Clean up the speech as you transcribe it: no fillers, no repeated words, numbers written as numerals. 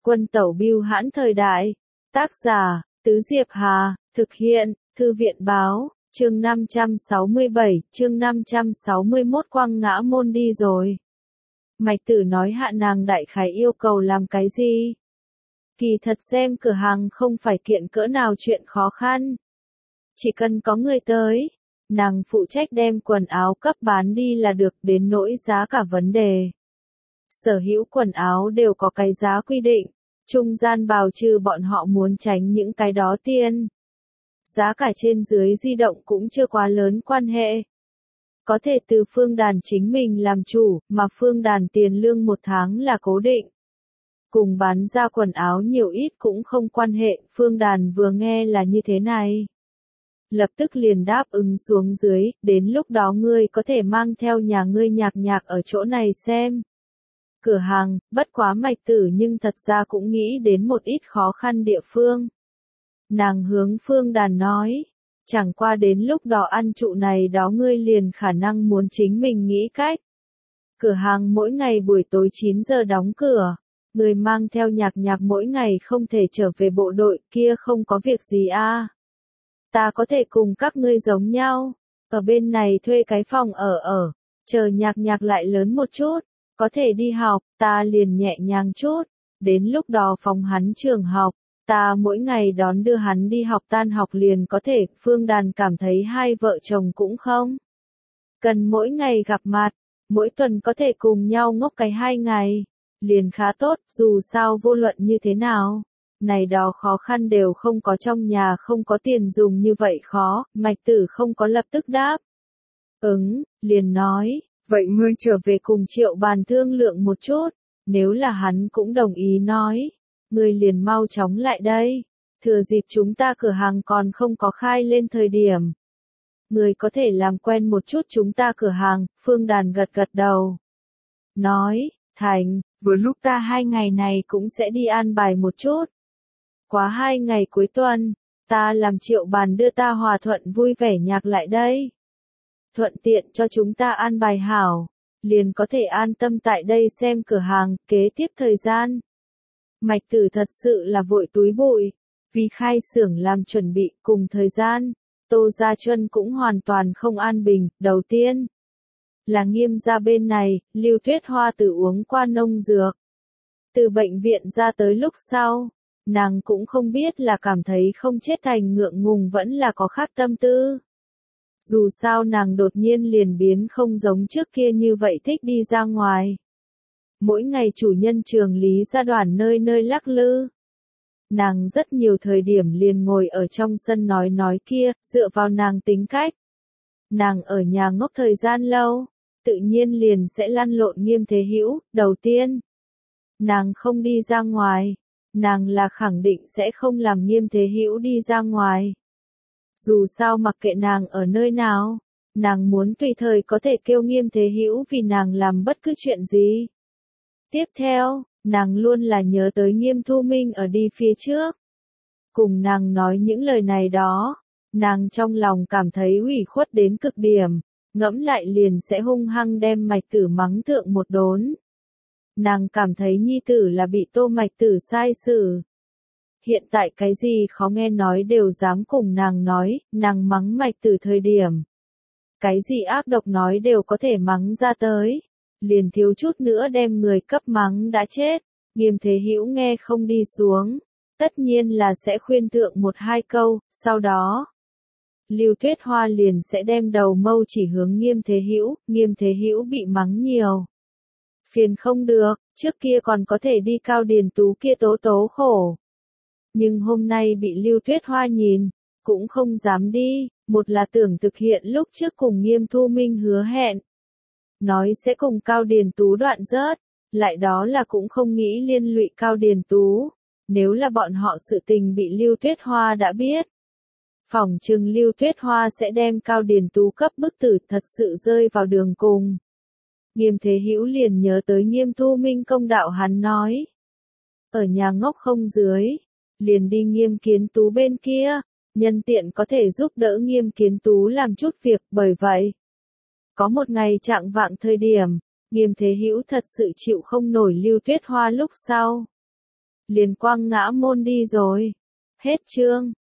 Quân tẩu bưu hãn thời đại. Tác giả, Tứ Diệp Hà, thực hiện, Thư viện báo, chương 567, chương 561 Quang Ngã Môn đi rồi. Mạch Tử nói hạ nàng đại khái yêu cầu làm cái gì? Kỳ thật xem cửa hàng không phải kiện cỡ nào chuyện khó khăn. Chỉ cần có người tới, nàng phụ trách đem quần áo cấp bán đi là được, đến nỗi giá cả vấn đề. Sở hữu quần áo đều có cái giá quy định, trung gian bào trừ bọn họ muốn tránh những cái đó tiền. Giá cả trên dưới di động cũng chưa quá lớn quan hệ. Có thể từ Phương Đàn chính mình làm chủ, mà Phương Đàn tiền lương một tháng là cố định. Cùng bán ra quần áo nhiều ít cũng không quan hệ, Phương Đàn vừa nghe là như thế này. Lập tức liền đáp ứng xuống dưới, đến lúc đó ngươi có thể mang theo nhà ngươi nhạc ở chỗ này xem. Cửa hàng, bất quá Mạch Tử nhưng thật ra cũng nghĩ đến một ít khó khăn địa phương. Nàng hướng Phương Đàn nói, chẳng qua đến lúc đó ăn trụ này đó ngươi liền khả năng muốn chính mình nghĩ cách. Cửa hàng mỗi ngày buổi tối 9 giờ đóng cửa, người mang theo nhạc mỗi ngày không thể trở về bộ đội, kia không có việc gì à. Ta có thể cùng các ngươi giống nhau, ở bên này thuê cái phòng ở, chờ nhạc lại lớn một chút, có thể đi học, ta liền nhẹ nhàng chút, đến lúc đó phóng hắn trường học, ta mỗi ngày đón đưa hắn đi học, tan học liền có thể. Phương Đàn cảm thấy hai vợ chồng cũng không cần mỗi ngày gặp mặt, mỗi tuần có thể cùng nhau ngốc cái 2 ngày, liền khá tốt, dù sao vô luận như thế nào. Này đó khó khăn đều không có, trong nhà không có tiền dùng như vậy khó, Mạch Tử không có lập tức đáp. Liền nói, vậy ngươi trở về cùng Triệu Bàn thương lượng một chút, nếu là hắn cũng đồng ý nói, ngươi liền mau chóng lại đây, thừa dịp chúng ta cửa hàng còn không có khai lên thời điểm. Ngươi có thể làm quen một chút chúng ta cửa hàng. Phương Đàn gật đầu. Nói, thành, vừa lúc ta 2 ngày này cũng sẽ đi an bài một chút. Quá 2 ngày cuối tuần, ta làm Triệu Bàn đưa ta hòa thuận vui vẻ nhạc lại đây. Thuận tiện cho chúng ta an bài hảo, liền có thể an tâm tại đây xem cửa hàng. Kế tiếp thời gian, Mạch Tử thật sự là vội túi bụi, vì khai xưởng làm chuẩn bị. Cùng thời gian, Tô Gia Chuân cũng hoàn toàn không an bình. Đầu tiên là Nghiêm gia bên này, Lưu Tuyết Hoa tự uống qua nông dược, từ bệnh viện ra tới lúc sau, nàng cũng không biết là cảm thấy không chết thành ngượng ngùng vẫn là có khác tâm tư. Dù sao nàng đột nhiên liền biến không giống trước kia như vậy thích đi ra ngoài. Mỗi ngày chủ nhân trường Lý Gia Đoàn nơi nơi lắc lư. Nàng rất nhiều thời điểm liền ngồi ở trong sân nói kia, dựa vào nàng tính cách. Nàng ở nhà ngốc thời gian lâu, tự nhiên liền sẽ lăn lộn Nghiêm Thế Hữu. Đầu tiên, nàng không đi ra ngoài, nàng là khẳng định sẽ không làm Nghiêm Thế Hữu đi ra ngoài. Dù sao mặc kệ nàng ở nơi nào, nàng muốn tùy thời có thể kêu Nghiêm Thế Hữu vì nàng làm bất cứ chuyện gì. Tiếp theo, nàng luôn là nhớ tới Nghiêm Thu Minh ở đi phía trước. Cùng nàng nói những lời này đó, nàng trong lòng cảm thấy ủy khuất đến cực điểm, ngẫm lại liền sẽ hung hăng đem Mạch Tử mắng thượng một đốn. Nàng cảm thấy nhi tử là bị Tô Mạch Tử sai xử. Hiện tại cái gì khó nghe nói đều dám cùng nàng nói, nàng mắng Mạch Tử thời điểm. Cái gì ác độc nói đều có thể mắng ra tới, liền thiếu chút nữa đem người cấp mắng đã chết. Nghiêm Thế Hữu nghe không đi xuống, tất nhiên là sẽ khuyên thượng 1-2 câu, sau đó Lưu Tuyết Hoa liền sẽ đem đầu mâu chỉ hướng Nghiêm Thế Hữu. Nghiêm Thế Hữu bị mắng nhiều, phiền không được, trước kia còn có thể đi Cao Điền Tú kia tố khổ. Nhưng hôm nay bị Lưu Tuyết Hoa nhìn, cũng không dám đi. Một là tưởng thực hiện lúc trước cùng Nghiêm Thu Minh hứa hẹn, nói sẽ cùng Cao Điền Tú đoạn rớt, lại đó là cũng không nghĩ liên lụy Cao Điền Tú. Nếu là bọn họ sự tình bị Lưu Tuyết Hoa đã biết, phỏng chừng Lưu Tuyết Hoa sẽ đem Cao Điền Tú cấp bức tử, thật sự rơi vào đường cùng. Nghiêm Thế Hữu liền nhớ tới Nghiêm Thu Minh công đạo hắn nói, ở nhà ngốc không dưới, liền đi Nghiêm Kiến Tú bên kia, nhân tiện có thể giúp đỡ Nghiêm Kiến Tú làm chút việc. Bởi vậy, có một ngày trạng vạng thời điểm, Nghiêm Thế Hữu thật sự chịu không nổi Lưu Tuyết Hoa lúc sau. liền quang ngã môn đi rồi. Hết chương.